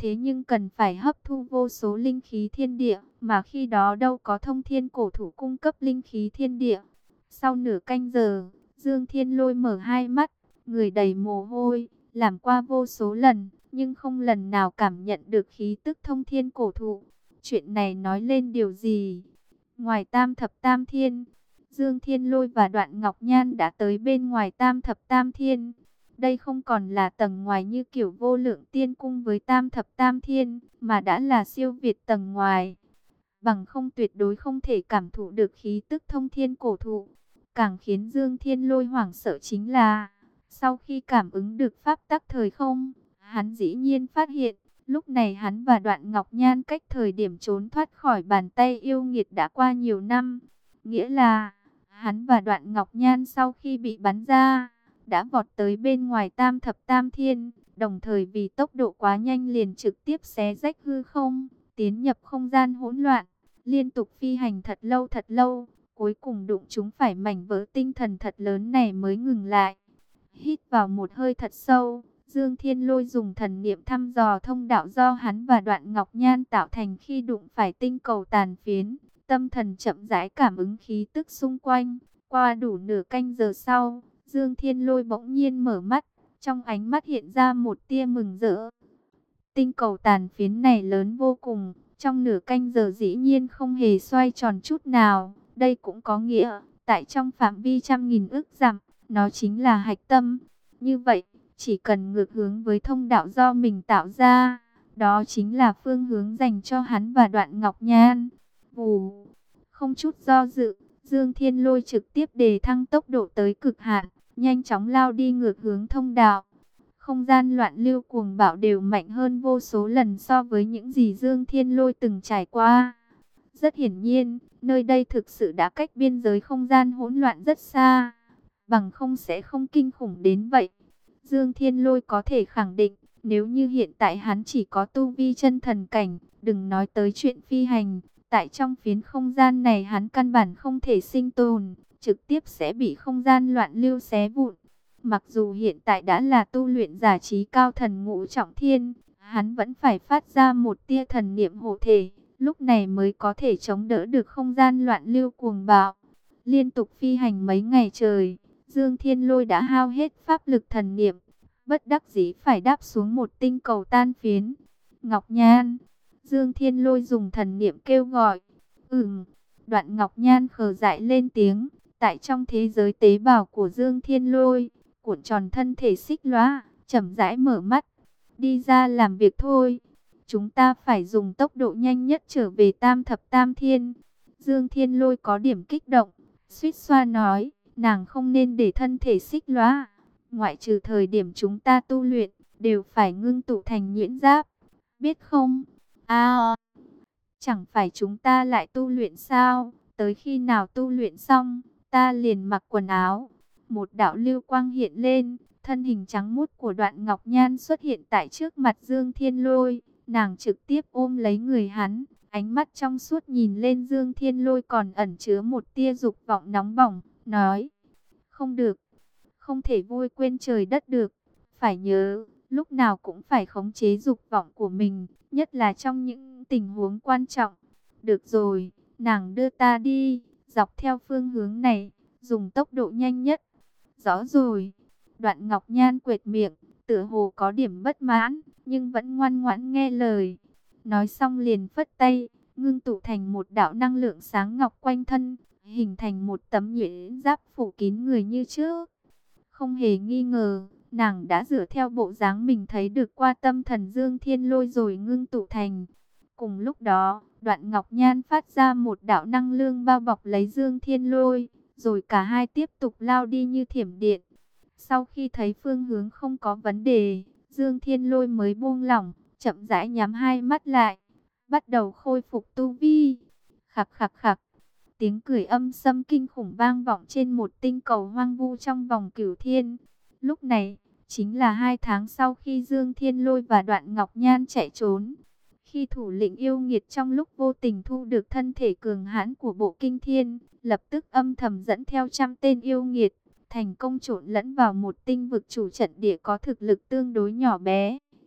Thế nhưng cần phải hấp thu vô số linh khí thiên địa, mà khi đó đâu có thông thiên cổ thụ cung cấp linh khí thiên địa. Sau nửa canh giờ, Dương Thiên Lôi mở hai mắt, người đầy mồ hôi, làm qua vô số lần, nhưng không lần nào cảm nhận được khí tức thông thiên cổ thụ. Chuyện này nói lên điều gì? Ngoài Tam Thập Tam Thiên, Dương Thiên Lôi và Đoạn Ngọc Nhan đã tới bên ngoài Tam Thập Tam Thiên. Đây không còn là tầng ngoài như kiểu Vô Lượng Tiên Cung với Tam Thập Tam Thiên, mà đã là siêu việt tầng ngoài. Bằng không tuyệt đối không thể cảm thụ được khí tức thông thiên cổ thụ. Càng khiến Dương Thiên Lôi hoảng sợ chính là, sau khi cảm ứng được pháp tắc thời không, hắn dĩ nhiên phát hiện, lúc này hắn và Đoạn Ngọc Nhan cách thời điểm trốn thoát khỏi bàn tay yêu nghiệt đã qua nhiều năm. Nghĩa là, hắn và Đoạn Ngọc Nhan sau khi bị bắn ra, đã vọt tới bên ngoài Tam Thập Tam Thiên, đồng thời vì tốc độ quá nhanh liền trực tiếp xé rách hư không, tiến nhập không gian hỗn loạn, liên tục phi hành thật lâu thật lâu, cuối cùng đụng chúng phải mảnh vỡ tinh thần thật lớn này mới ngừng lại. Hít vào một hơi thật sâu, Dương Thiên Lôi dùng thần niệm thăm dò thông đạo do hắn và Đoạn Ngọc Nhan tạo thành khi đụng phải tinh cầu tàn phiến, tâm thần chậm rãi cảm ứng khí tức xung quanh. Qua đủ nửa canh giờ sau, Dương Thiên Lôi bỗng nhiên mở mắt, trong ánh mắt hiện ra một tia mừng rỡ. Tinh cầu tàn phiến này lớn vô cùng, trong nửa canh giờ dĩ nhiên không hề xoay tròn chút nào. Đây cũng có nghĩa, tại trong phạm vi trăm nghìn ức dặm, nó chính là hạch tâm. Như vậy, chỉ cần ngược hướng với thông đạo do mình tạo ra, đó chính là phương hướng dành cho hắn và Đoạn Ngọc Nhan. Vù, không chút do dự, Dương Thiên Lôi trực tiếp đề thăng tốc độ tới cực hạn, nhanh chóng lao đi ngược hướng thông đạo. Không gian loạn lưu cuồng bạo đều mạnh hơn vô số lần so với những gì Dương Thiên Lôi từng trải qua. Rất hiển nhiên, nơi đây thực sự đã cách biên giới không gian hỗn loạn rất xa, bằng không sẽ không kinh khủng đến vậy. Dương Thiên Lôi có thể khẳng định, nếu như hiện tại hắn chỉ có tu vi chân thần cảnh, đừng nói tới chuyện phi hành, tại trong phiến không gian này hắn căn bản không thể sinh tồn, trực tiếp sẽ bị không gian loạn lưu xé vụn. Mặc dù hiện tại đã là tu luyện giả trí cao thần ngũ trọng thiên, hắn vẫn phải phát ra một tia thần niệm hộ thể, lúc này mới có thể chống đỡ được không gian loạn lưu cuồng bạo. Liên tục phi hành mấy ngày trời, Dương Thiên Lôi đã hao hết pháp lực thần niệm, bất đắc dĩ phải đáp xuống một tinh cầu tan phiến. Ngọc Nhan, Dương Thiên Lôi dùng thần niệm kêu gọi. Ừm, Đoạn Ngọc Nhan khờ dại lên tiếng, tại trong thế giới tế bào của Dương Thiên Lôi, cuộn tròn thân thể xích lóa, chậm rãi mở mắt. Đi ra làm việc thôi. Chúng ta phải dùng tốc độ nhanh nhất trở về Tam Thập Tam Thiên. Dương Thiên Lôi có điểm kích động, suýt xoa nói, nàng không nên để thân thể xích lóa. Ngoại trừ thời điểm chúng ta tu luyện, đều phải ngưng tụ thành nhuyễn giáp. Biết không? À, chẳng phải chúng ta lại tu luyện sao? Tới khi nào tu luyện xong, ta liền mặc quần áo. Một đạo lưu quang hiện lên, thân hình trắng muốt của Đoạn Ngọc Nhan xuất hiện tại trước mặt Dương Thiên Lôi. Nàng trực tiếp ôm lấy người hắn, ánh mắt trong suốt nhìn lên Dương Thiên Lôi còn ẩn chứa một tia dục vọng nóng bỏng, nói: không được, không thể vôi quên trời đất được, phải nhớ, lúc nào cũng phải khống chế dục vọng của mình, nhất là trong những tình huống quan trọng. Được rồi, nàng đưa ta đi, dọc theo phương hướng này, dùng tốc độ nhanh nhất. Rõ rồi. Đoạn Ngọc Nhan quệt miệng, tựa hồ có điểm bất mãn, nhưng vẫn ngoan ngoãn nghe lời. Nói xong liền phất tay, ngưng tụ thành một đạo năng lượng sáng ngọc quanh thân, hình thành một tấm nhuyễn giáp phủ kín người như trước. Không hề nghi ngờ, nàng đã dựa theo bộ dáng mình thấy được qua tâm thần Dương Thiên Lôi rồi ngưng tụ thành. Cùng lúc đó, Đoạn Ngọc Nhan phát ra một đạo năng lượng bao bọc lấy Dương Thiên Lôi, rồi cả hai tiếp tục lao đi như thiểm điện. Sau khi thấy phương hướng không có vấn đề, Dương Thiên Lôi mới buông lỏng, chậm rãi nhắm hai mắt lại, bắt đầu khôi phục tu vi. Khặc khặc khặc, tiếng cười âm sâm kinh khủng vang vọng trên một tinh cầu hoang vu trong vòng cửu thiên. Lúc này, chính là hai tháng sau khi Dương Thiên Lôi và Đoạn Ngọc Nhan chạy trốn. Khi thủ lĩnh yêu nghiệt trong lúc vô tình thu được thân thể cường hãn của bộ kinh thiên, lập tức âm thầm dẫn theo trăm tên yêu nghiệt, thành công trộn lẫn vào một tinh vực chủ trận địa có thực lực tương đối nhỏ bé.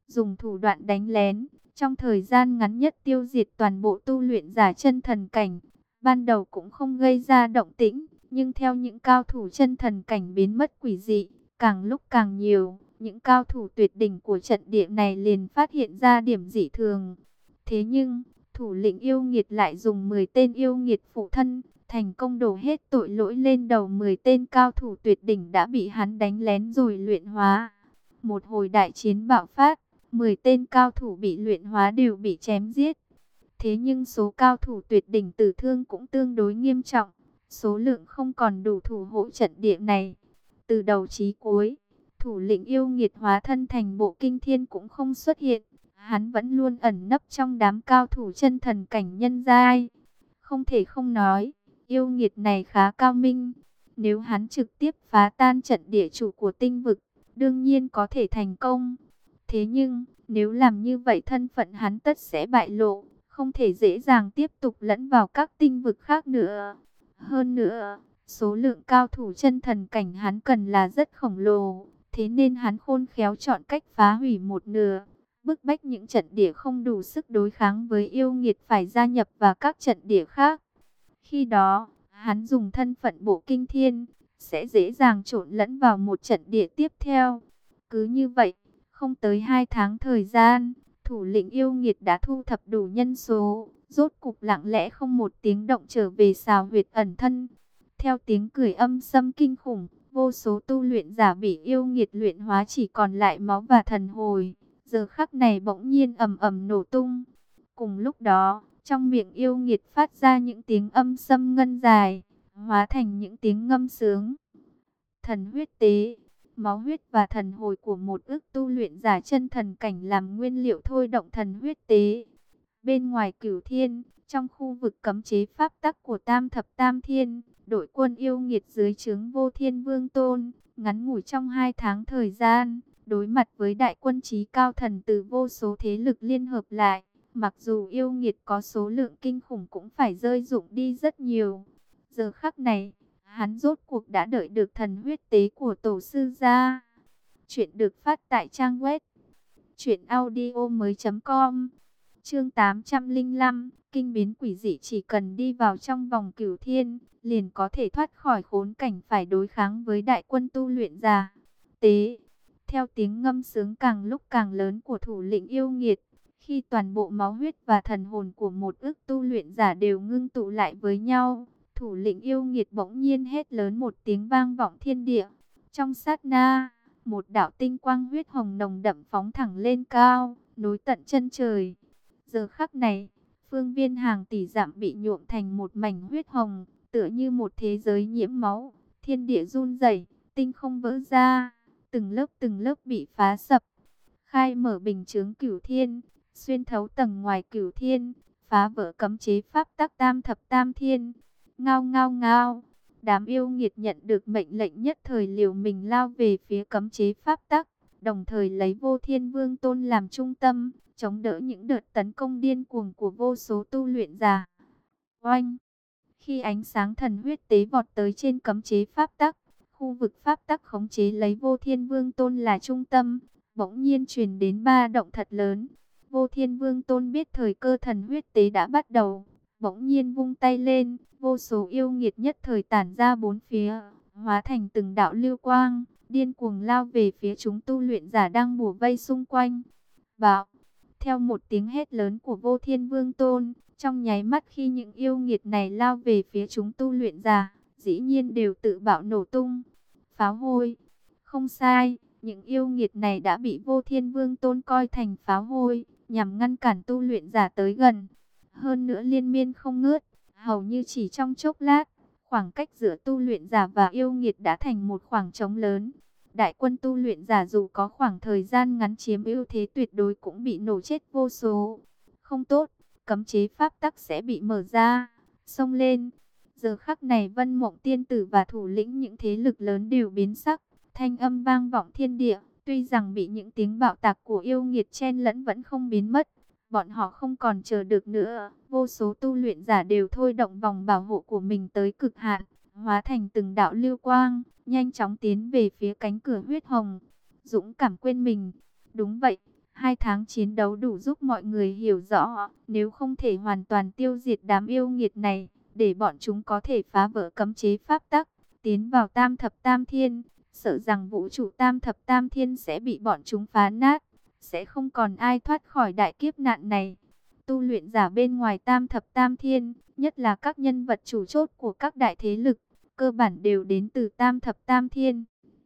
dùng thủ đoạn đánh lén, trong thời gian ngắn nhất tiêu diệt toàn bộ tu luyện giả chân thần cảnh. Ban đầu cũng không gây ra động tĩnh, nhưng theo những cao thủ chân thần cảnh biến mất quỷ dị, càng lúc càng nhiều, những cao thủ tuyệt đỉnh của trận địa này liền phát hiện ra điểm dị thường. Thế nhưng, thủ lĩnh yêu nghiệt lại dùng mười tên yêu nghiệt phụ thân, thành công đổ hết tội lỗi lên đầu mười tên cao thủ tuyệt đỉnh đã bị hắn đánh lén rồi luyện hóa. Một hồi đại chiến bạo phát, mười tên cao thủ bị luyện hóa đều bị chém giết. Thế nhưng số cao thủ tuyệt đỉnh tử thương cũng tương đối nghiêm trọng, số lượng không còn đủ thủ hộ trận địa này. Từ đầu chí cuối, thủ lĩnh yêu nghiệt hóa thân thành bộ kinh thiên cũng không xuất hiện. Hắn vẫn luôn ẩn nấp trong đám cao thủ chân thần cảnh nhân giai. Không thể không nói, yêu nghiệt này khá cao minh. Nếu hắn trực tiếp phá tan trận địa chủ của tinh vực, đương nhiên có thể thành công. Thế nhưng, nếu làm như vậy thân phận hắn tất sẽ bại lộ, không thể dễ dàng tiếp tục lẫn vào các tinh vực khác nữa. Hơn nữa, số lượng cao thủ chân thần cảnh hắn cần là rất khổng lồ, thế nên hắn khôn khéo chọn cách phá hủy một nửa, bức bách những trận địa không đủ sức đối kháng với yêu nghiệt phải gia nhập vào các trận địa khác. Khi đó, hắn dùng thân phận bộ kinh thiên, sẽ dễ dàng trộn lẫn vào một trận địa tiếp theo. Cứ như vậy, không tới hai tháng thời gian, thủ lĩnh yêu nghiệt đã thu thập đủ nhân số, rốt cục lặng lẽ không một tiếng động trở về xào huyệt ẩn thân. Theo tiếng cười âm sâm kinh khủng, vô số tu luyện giả bị yêu nghiệt luyện hóa chỉ còn lại máu và thần hồi. Giờ khắc này bỗng nhiên ầm ầm nổ tung. Cùng lúc đó, trong miệng yêu nghiệt phát ra những tiếng âm sâm ngân dài, hóa thành những tiếng ngâm sướng. Thần huyết tế, máu huyết và thần hồi của một ức tu luyện giả chân thần cảnh làm nguyên liệu thôi động thần huyết tế. Bên ngoài Cửu Thiên, trong khu vực cấm chế pháp tắc của Tam Thập Tam Thiên, đội quân yêu nghiệt dưới trướng Vô Thiên Vương Tôn, ngắn ngủi trong hai tháng thời gian, đối mặt với đại quân chí cao thần từ vô số thế lực liên hợp lại, mặc dù yêu nghiệt có số lượng kinh khủng cũng phải rơi dụng đi rất nhiều. Giờ khắc này, hắn rốt cuộc đã đợi được thần huyết tế của tổ sư ra. Chuyện được phát tại trang web truyện audio mới chấm com. Chương tám trăm lẻ năm, kinh biến quỷ dị, chỉ cần đi vào trong vòng Cửu Thiên, liền có thể thoát khỏi khốn cảnh phải đối kháng với đại quân tu luyện giả. Tế, theo tiếng ngâm sướng càng lúc càng lớn của thủ lĩnh yêu nghiệt, khi toàn bộ máu huyết và thần hồn của một ức tu luyện giả đều ngưng tụ lại với nhau, thủ lĩnh yêu nghiệt bỗng nhiên hét lớn một tiếng vang vọng thiên địa. Trong sát na, một đạo tinh quang huyết hồng nồng đậm phóng thẳng lên cao, nối tận chân trời. Giờ khắc này, phương viên hàng tỷ dặm bị nhuộm thành một mảnh huyết hồng, tựa như một thế giới nhiễm máu, thiên địa run rẩy, tinh không vỡ ra, từng lớp từng lớp bị phá sập, khai mở bình chướng Cửu Thiên, xuyên thấu tầng ngoài Cửu Thiên, phá vỡ cấm chế pháp tắc Tam Thập Tam Thiên. Ngao ngao ngao, đám yêu nghiệt nhận được mệnh lệnh nhất thời liều mình lao về phía cấm chế pháp tắc, đồng thời lấy Vô Thiên Vương Tôn làm trung tâm, chống đỡ những đợt tấn công điên cuồng của vô số tu luyện giả. Oanh! Khi ánh sáng thần huyết tế vọt tới trên cấm chế pháp tắc, khu vực pháp tắc khống chế lấy Vô Thiên Vương Tôn là trung tâm, bỗng nhiên truyền đến ba động thật lớn. Vô Thiên Vương Tôn biết thời cơ thần huyết tế đã bắt đầu, bỗng nhiên vung tay lên, vô số yêu nghiệt nhất thời tản ra bốn phía, hóa thành từng đạo lưu quang, điên cuồng lao về phía chúng tu luyện giả đang bủa vây xung quanh. Bạo! Theo một tiếng hét lớn của Vô Thiên Vương Tôn, trong nháy mắt khi những yêu nghiệt này lao về phía chúng tu luyện giả, dĩ nhiên đều tự bạo nổ tung. Pháo hôi! Không sai, những yêu nghiệt này đã bị Vô Thiên Vương Tôn coi thành pháo hôi, nhằm ngăn cản tu luyện giả tới gần. Hơn nữa liên miên không ngớt, hầu như chỉ trong chốc lát, khoảng cách giữa tu luyện giả và yêu nghiệt đã thành một khoảng trống lớn. Đại quân tu luyện giả dù có khoảng thời gian ngắn chiếm ưu thế tuyệt đối cũng bị nổ chết vô số. Không tốt, cấm chế pháp tắc sẽ bị mở ra, xông lên. Giờ khắc này Vân Mộng Tiên Tử và thủ lĩnh những thế lực lớn đều biến sắc, thanh âm vang vọng thiên địa, tuy rằng bị những tiếng bạo tạc của yêu nghiệt chen lẫn vẫn không biến mất. Bọn họ không còn chờ được nữa, vô số tu luyện giả đều thôi động vòng bảo hộ của mình tới cực hạn, hóa thành từng đạo lưu quang, nhanh chóng tiến về phía cánh cửa huyết hồng. Dũng cảm quên mình. Đúng vậy, Hai tháng chiến đấu đủ giúp mọi người hiểu rõ, nếu không thể hoàn toàn tiêu diệt đám yêu nghiệt này, để bọn chúng có thể phá vỡ cấm chế pháp tắc, tiến vào tam thập tam thiên, sợ rằng vũ trụ tam thập tam thiên sẽ bị bọn chúng phá nát, sẽ không còn ai thoát khỏi đại kiếp nạn này. Tu luyện giả bên ngoài tam thập tam thiên, nhất là các nhân vật chủ chốt của các đại thế lực, cơ bản đều đến từ tam thập tam thiên.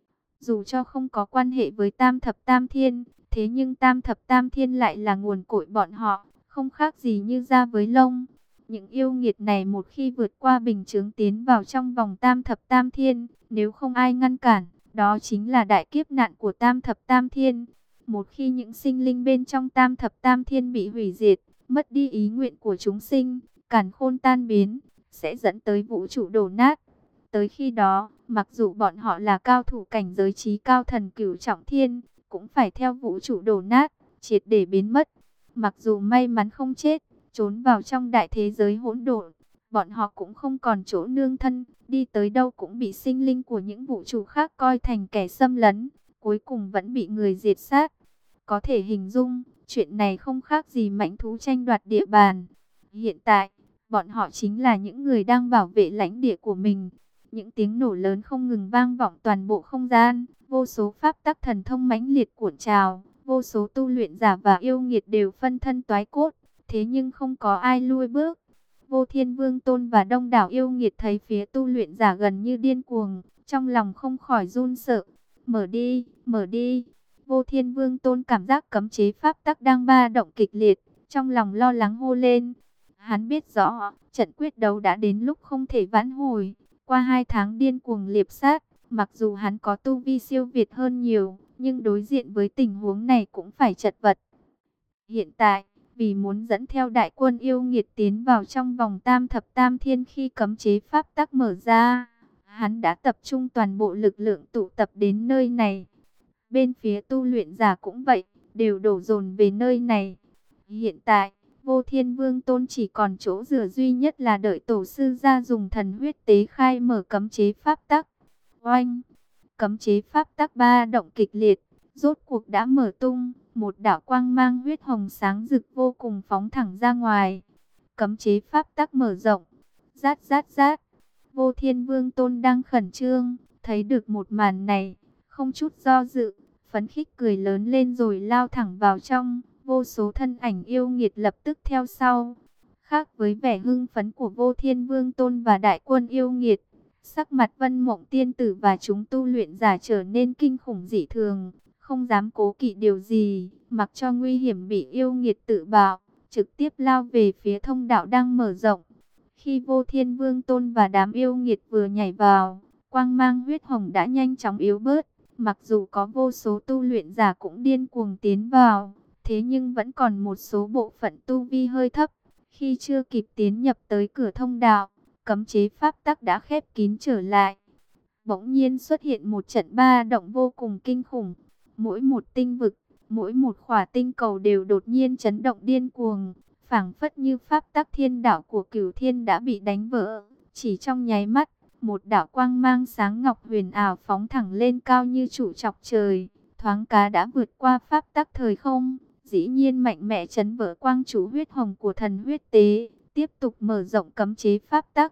Dù cho không có quan hệ với tam thập tam thiên, thế nhưng tam thập tam thiên lại là nguồn cội bọn họ, không khác gì như da với lông. Những yêu nghiệt này một khi vượt qua bình chướng tiến vào trong vòng tam thập tam thiên, nếu không ai ngăn cản, đó chính là đại kiếp nạn của tam thập tam thiên. Một khi những sinh linh bên trong tam thập tam thiên bị hủy diệt, mất đi ý nguyện của chúng sinh, càn khôn tan biến, sẽ dẫn tới vũ trụ đổ nát. Tới khi đó, mặc dù bọn họ là cao thủ cảnh giới trí cao thần cửu trọng thiên, cũng phải theo vũ trụ đổ nát, triệt để biến mất. Mặc dù may mắn không chết, trốn vào trong đại thế giới hỗn độn, bọn họ cũng không còn chỗ nương thân, đi tới đâu cũng bị sinh linh của những vũ trụ khác coi thành kẻ xâm lấn, cuối cùng vẫn bị người diệt sát. Có thể hình dung, chuyện này không khác gì mãnh thú tranh đoạt địa bàn. Hiện tại, bọn họ chính là những người đang bảo vệ lãnh địa của mình. Những tiếng nổ lớn không ngừng vang vọng toàn bộ không gian, vô số pháp tắc thần thông mãnh liệt cuộn trào, vô số tu luyện giả và yêu nghiệt đều phân thân toái cốt, thế nhưng không có ai lui bước. Vô Thiên Vương Tôn và đông đảo yêu nghiệt thấy phía tu luyện giả gần như điên cuồng, trong lòng không khỏi run sợ. Mở đi, mở đi. Vô Thiên Vương Tôn cảm giác cấm chế pháp tắc đang ba động kịch liệt, trong lòng lo lắng hô lên. Hắn biết rõ, trận quyết đấu đã đến lúc không thể vãn hồi. Qua hai tháng điên cuồng liệp sát, mặc dù hắn có tu vi siêu việt hơn nhiều, nhưng đối diện với tình huống này cũng phải chật vật. Hiện tại, vì muốn dẫn theo đại quân yêu nghiệt tiến vào trong vòng tam thập tam thiên khi cấm chế pháp tắc mở ra, hắn đã tập trung toàn bộ lực lượng tụ tập đến nơi này. Bên phía tu luyện giả cũng vậy, đều đổ dồn về nơi này. Hiện tại, Vô Thiên Vương Tôn chỉ còn chỗ dựa duy nhất là đợi tổ sư ra dùng thần huyết tế khai mở cấm chế pháp tắc. Oanh! Cấm chế pháp tắc ba động kịch liệt, rốt cuộc đã mở tung, một đạo quang mang huyết hồng sáng rực vô cùng phóng thẳng ra ngoài. Cấm chế pháp tắc mở rộng, rát rát rát. Vô Thiên Vương Tôn đang khẩn trương, thấy được một màn này, không chút do dự, phấn khích cười lớn lên rồi lao thẳng vào trong. Vô số thân ảnh yêu nghiệt lập tức theo sau. Khác với vẻ hưng phấn của Vô Thiên Vương Tôn và đại quân yêu nghiệt, sắc mặt Vân Mộng Tiên Tử và chúng tu luyện giả trở nên kinh khủng dị thường, không dám cố kỵ điều gì, mặc cho nguy hiểm bị yêu nghiệt tự bạo, trực tiếp lao về phía thông đạo đang mở rộng. Khi Vô Thiên Vương Tôn và đám yêu nghiệt vừa nhảy vào, quang mang huyết hồng đã nhanh chóng yếu bớt, mặc dù có vô số tu luyện giả cũng điên cuồng tiến vào. Thế nhưng vẫn còn một số bộ phận tu vi hơi thấp. Khi chưa kịp tiến nhập tới cửa thông đạo, cấm chế pháp tắc đã khép kín trở lại. Bỗng nhiên xuất hiện một trận ba động vô cùng kinh khủng. Mỗi một tinh vực, mỗi một khỏa tinh cầu đều đột nhiên chấn động điên cuồng. Phảng phất như pháp tắc thiên đạo của Cửu Thiên đã bị đánh vỡ. Chỉ trong nháy mắt, một đạo quang mang sáng ngọc huyền ảo phóng thẳng lên cao như trụ chọc trời. Thoáng cá đã vượt qua pháp tắc thời không. Dĩ nhiên mạnh mẽ chấn vỡ quang trụ huyết hồng của thần huyết tế, tiếp tục mở rộng cấm chế pháp tắc.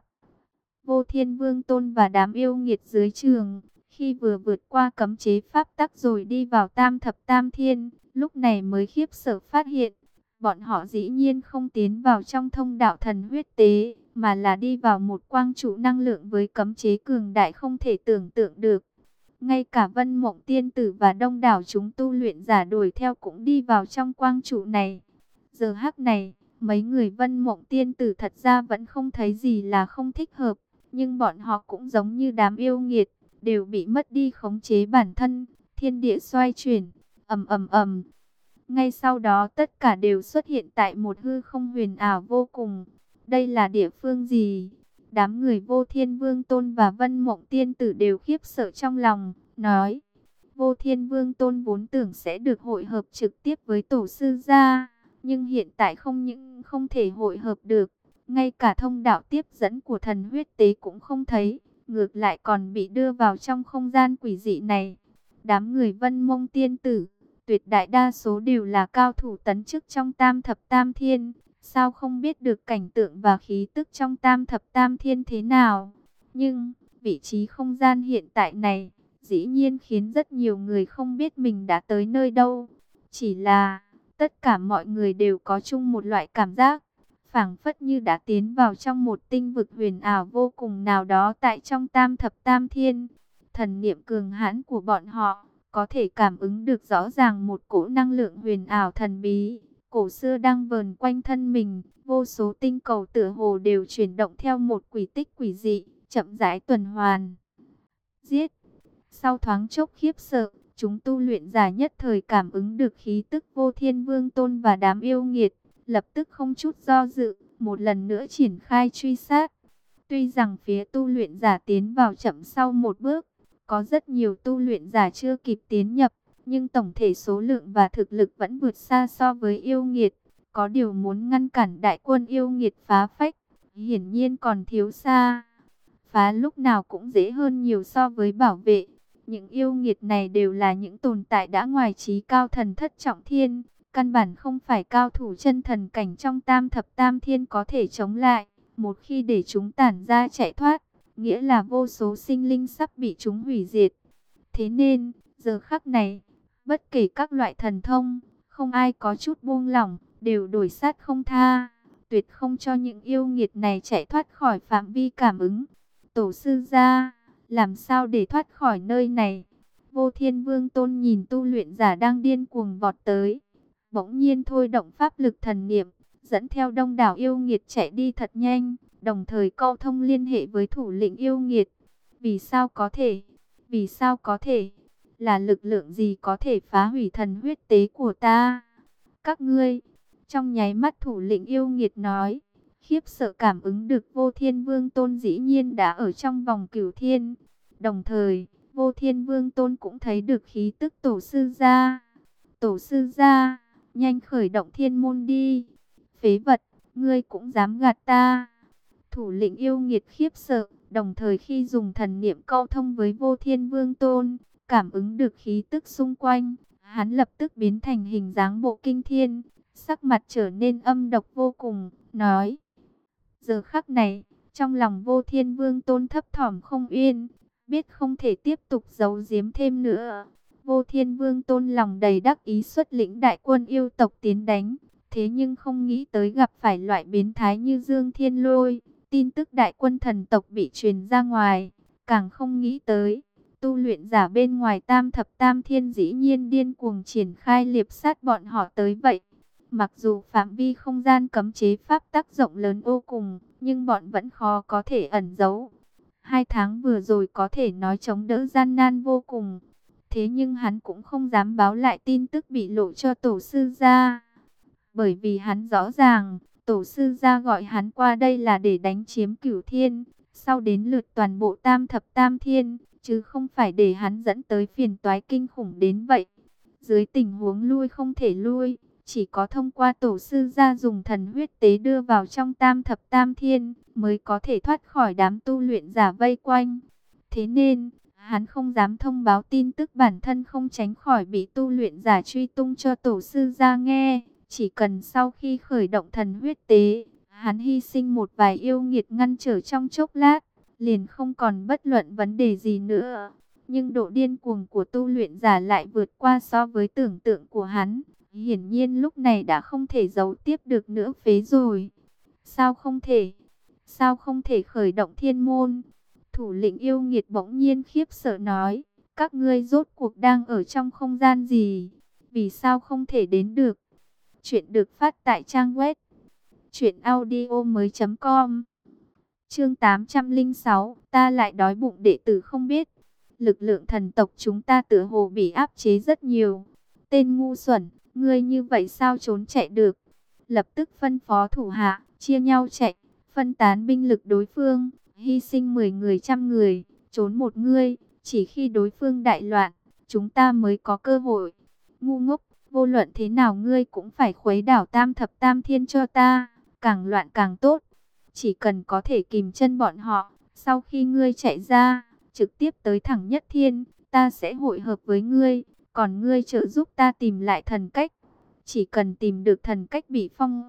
Vô Thiên Vương Tôn và đám yêu nghiệt dưới trường, khi vừa vượt qua cấm chế pháp tắc rồi đi vào tam thập tam thiên, lúc này mới khiếp sợ phát hiện, bọn họ dĩ nhiên không tiến vào trong thông đạo thần huyết tế, mà là đi vào một quang trụ năng lượng với cấm chế cường đại không thể tưởng tượng được. Ngay cả Vân Mộng Tiên Tử và đông đảo chúng tu luyện giả đuổi theo cũng đi vào trong quang trụ này. Giờ hắc này, mấy người Vân Mộng Tiên Tử thật ra vẫn không thấy gì là không thích hợp. Nhưng bọn họ cũng giống như đám yêu nghiệt, đều bị mất đi khống chế bản thân. Thiên địa xoay chuyển, ầm ầm ầm. Ngay sau đó tất cả đều xuất hiện tại một hư không huyền ảo vô cùng. Đây là địa phương gì? Đám người Vô Thiên Vương Tôn và Vân Mộng Tiên Tử đều khiếp sợ trong lòng, nói. Vô Thiên Vương Tôn vốn tưởng sẽ được hội hợp trực tiếp với tổ sư gia, nhưng hiện tại không những không thể hội hợp được, ngay cả thông đạo tiếp dẫn của thần huyết tế cũng không thấy, ngược lại còn bị đưa vào trong không gian quỷ dị này. Đám người Vân Mộng Tiên Tử, tuyệt đại đa số đều là cao thủ tấn chức trong tam thập tam thiên. Sao không biết được cảnh tượng và khí tức trong tam thập tam thiên thế nào? Nhưng, vị trí không gian hiện tại này, dĩ nhiên khiến rất nhiều người không biết mình đã tới nơi đâu. Chỉ là, tất cả mọi người đều có chung một loại cảm giác, phảng phất như đã tiến vào trong một tinh vực huyền ảo vô cùng nào đó tại trong tam thập tam thiên. Thần niệm cường hãn của bọn họ, có thể cảm ứng được rõ ràng một cỗ năng lượng huyền ảo thần bí, cổ xưa đang vờn quanh thân mình. Vô số tinh cầu tựa hồ đều chuyển động theo một quỹ tích quỷ dị, chậm rãi tuần hoàn. Giết! Sau thoáng chốc khiếp sợ, chúng tu luyện giả nhất thời cảm ứng được khí tức Vô Thiên Vương Tôn và đám yêu nghiệt, lập tức không chút do dự, một lần nữa triển khai truy sát. Tuy rằng phía tu luyện giả tiến vào chậm sau một bước, có rất nhiều tu luyện giả chưa kịp tiến nhập, nhưng tổng thể số lượng và thực lực vẫn vượt xa so với yêu nghiệt. Có điều muốn ngăn cản đại quân yêu nghiệt phá phách, hiển nhiên còn thiếu xa. Phá lúc nào cũng dễ hơn nhiều so với bảo vệ. Những yêu nghiệt này đều là những tồn tại đã ngoài trí cao thần thất trọng thiên, căn bản không phải cao thủ chân thần cảnh trong tam thập tam thiên có thể chống lại. Một khi để chúng tản ra chạy thoát, nghĩa là vô số sinh linh sắp bị chúng hủy diệt. Thế nên, giờ khắc này, bất kể các loại thần thông, không ai có chút buông lỏng, đều đuổi sát không tha, tuyệt không cho những yêu nghiệt này chạy thoát khỏi phạm vi cảm ứng. Tổ sư gia, làm sao để thoát khỏi nơi này? Vô Thiên Vương Tôn nhìn tu luyện giả đang điên cuồng vọt tới, bỗng nhiên thôi động pháp lực thần niệm, dẫn theo đông đảo yêu nghiệt chạy đi thật nhanh, đồng thời câu thông liên hệ với thủ lĩnh yêu nghiệt. Vì sao có thể? Vì sao có thể? Là lực lượng gì có thể phá hủy thần huyết tế của ta? Các ngươi, trong nháy mắt thủ lĩnh yêu nghiệt nói, khiếp sợ cảm ứng được Vô Thiên Vương Tôn dĩ nhiên đã ở trong vòng cửu thiên. Đồng thời, Vô Thiên Vương Tôn cũng thấy được khí tức tổ sư gia. Tổ sư gia, nhanh khởi động thiên môn đi. Phế vật, ngươi cũng dám gạt ta. Thủ lĩnh yêu nghiệt khiếp sợ, đồng thời khi dùng thần niệm câu thông với Vô Thiên Vương Tôn, cảm ứng được khí tức xung quanh, hắn lập tức biến thành hình dáng bộ kinh thiên, sắc mặt trở nên âm độc vô cùng, nói. Giờ khắc này, trong lòng Vô Thiên Vương Tôn thấp thỏm không yên, biết không thể tiếp tục giấu giếm thêm nữa. Vô Thiên Vương Tôn lòng đầy đắc ý xuất lĩnh đại quân yêu tộc tiến đánh, thế nhưng không nghĩ tới gặp phải loại biến thái như Dương Thiên Lôi. Tin tức đại quân thần tộc bị truyền ra ngoài, càng không nghĩ tới, tu luyện giả bên ngoài tam thập tam thiên dĩ nhiên điên cuồng triển khai liệp sát bọn họ tới vậy. Mặc dù phạm vi không gian cấm chế pháp tắc rộng lớn vô cùng, nhưng bọn vẫn khó có thể ẩn giấu. Hai tháng vừa rồi có thể nói chống đỡ gian nan vô cùng. Thế nhưng hắn cũng không dám báo lại tin tức bị lộ cho tổ sư gia. Bởi vì hắn rõ ràng, tổ sư gia gọi hắn qua đây là để đánh chiếm cửu thiên, sau đến lượt toàn bộ tam thập tam thiên, chứ không phải để hắn dẫn tới phiền toái kinh khủng đến vậy. Dưới tình huống lui không thể lui, chỉ có thông qua tổ sư gia dùng thần huyết tế đưa vào trong tam thập tam thiên, mới có thể thoát khỏi đám tu luyện giả vây quanh. Thế nên, hắn không dám thông báo tin tức bản thân không tránh khỏi bị tu luyện giả truy tung cho tổ sư gia nghe. Chỉ cần sau khi khởi động thần huyết tế, hắn hy sinh một vài yêu nghiệt ngăn trở trong chốc lát, liền không còn bất luận vấn đề gì nữa. Nhưng độ điên cuồng của tu luyện giả lại vượt qua so với tưởng tượng của hắn. Hiển nhiên lúc này đã không thể giấu tiếp được nữa phế rồi. Sao không thể? Sao không thể khởi động thiên môn? Thủ lĩnh yêu nghiệt bỗng nhiên khiếp sợ nói, các ngươi rốt cuộc đang ở trong không gian gì? Vì sao không thể đến được? Chuyện được phát tại trang web truyện audio mới chấm com. Chương tám trăm lẻ sáu, ta lại đói bụng đệ tử không biết. Lực lượng thần tộc chúng ta tựa hồ bị áp chế rất nhiều. Tên ngu xuẩn, ngươi như vậy sao trốn chạy được? Lập tức phân phó thủ hạ, chia nhau chạy, phân tán binh lực đối phương, hy sinh mười người trăm người, trốn một ngươi, chỉ khi đối phương đại loạn, chúng ta mới có cơ hội. Ngu ngốc, vô luận thế nào ngươi cũng phải khuấy đảo tam thập tam thiên cho ta, càng loạn càng tốt. Chỉ cần có thể kìm chân bọn họ, sau khi ngươi chạy ra, trực tiếp tới thẳng nhất thiên, ta sẽ hội hợp với ngươi, Còn ngươi trợ giúp ta tìm lại thần cách. Chỉ cần tìm được thần cách bị phong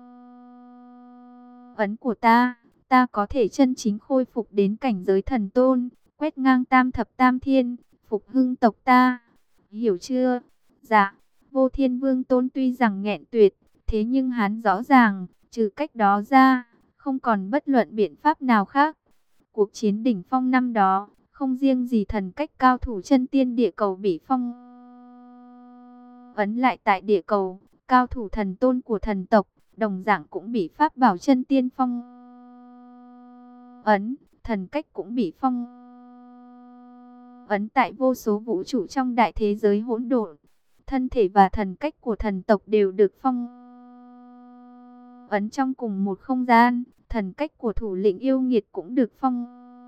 ấn của ta, ta có thể chân chính khôi phục đến cảnh giới thần tôn, quét ngang tam thập tam thiên, phục hưng tộc ta. Hiểu chưa? Dạ. Vô Thiên Vương Tôn tuy rằng nghẹn tuyệt, thế nhưng hắn rõ ràng, trừ cách đó ra, không còn bất luận biện pháp nào khác. Cuộc chiến đỉnh phong năm đó, không riêng gì thần cách cao thủ chân tiên địa cầu bị phong ấn lại tại địa cầu, cao thủ thần tôn của thần tộc, đồng dạng cũng bị pháp bảo chân tiên phong ấn, thần cách cũng bị phong ấn tại vô số vũ trụ trong đại thế giới hỗn độn. Thân thể và thần cách của thần tộc đều được phong ấn trong cùng một không gian, thần cách của thủ lĩnh yêu nghiệt cũng được phong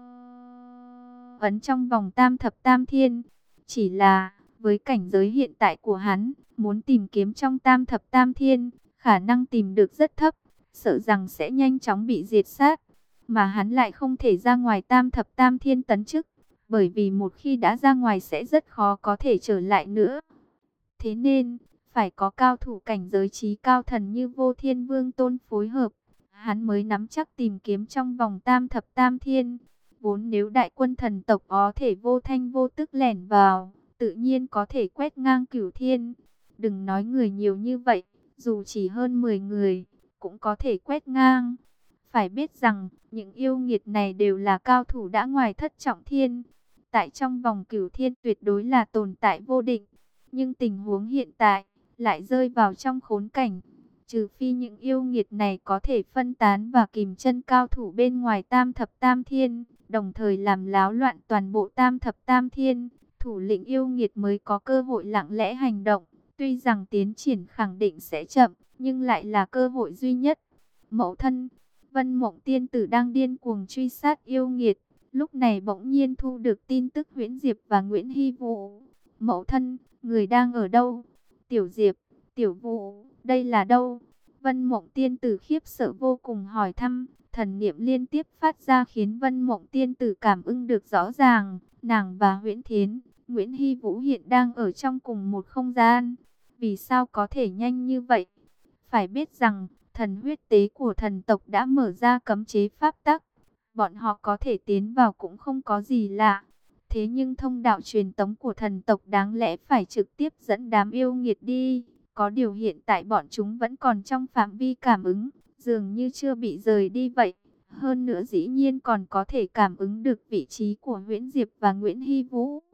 ấn trong vòng tam thập tam thiên. Chỉ là, với cảnh giới hiện tại của hắn, muốn tìm kiếm trong tam thập tam thiên, khả năng tìm được rất thấp, sợ rằng sẽ nhanh chóng bị diệt sát. Mà hắn lại không thể ra ngoài tam thập tam thiên tấn chức, bởi vì một khi đã ra ngoài sẽ rất khó có thể trở lại nữa. Thế nên, phải có cao thủ cảnh giới trí cao thần như Vô Thiên Vương Tôn phối hợp, hắn mới nắm chắc tìm kiếm trong vòng tam thập tam thiên. Vốn nếu đại quân thần tộc có thể vô thanh vô tức lẻn vào, tự nhiên có thể quét ngang cửu thiên. Đừng nói người nhiều như vậy, dù chỉ hơn mười người, cũng có thể quét ngang. Phải biết rằng, những yêu nghiệt này đều là cao thủ đã ngoài thất trọng thiên. Tại trong vòng cửu thiên tuyệt đối là tồn tại vô địch. Nhưng tình huống hiện tại, lại rơi vào trong khốn cảnh. Trừ phi những yêu nghiệt này có thể phân tán và kìm chân cao thủ bên ngoài tam thập tam thiên, đồng thời làm láo loạn toàn bộ tam thập tam thiên, thủ lĩnh yêu nghiệt mới có cơ hội lặng lẽ hành động. Tuy rằng tiến triển khẳng định sẽ chậm, nhưng lại là cơ hội duy nhất. Mẫu thân, Vân Mộng Tiên Tử đang điên cuồng truy sát yêu nghiệt, lúc này bỗng nhiên thu được tin tức Huyễn Diệp và Nguyễn Hy Vũ. Mẫu thân, người đang ở đâu? Tiểu Diệp, Tiểu Vũ, đây là đâu? Vân Mộng Tiên Tử khiếp sợ vô cùng hỏi thăm, thần niệm liên tiếp phát ra khiến Vân Mộng Tiên Tử cảm ứng được rõ ràng, nàng và Huyễn Thiến, Nguyễn Hy Vũ hiện đang ở trong cùng một không gian. Vì sao có thể nhanh như vậy? Phải biết rằng, thần huyết tế của thần tộc đã mở ra cấm chế pháp tắc, bọn họ có thể tiến vào cũng không có gì lạ. Thế nhưng thông đạo truyền tống của thần tộc đáng lẽ phải trực tiếp dẫn đám yêu nghiệt đi. Có điều hiện tại bọn chúng vẫn còn trong phạm vi cảm ứng, dường như chưa bị rời đi vậy. Hơn nữa dĩ nhiên còn có thể cảm ứng được vị trí của Huyễn Diệp và Nguyễn Hy Vũ.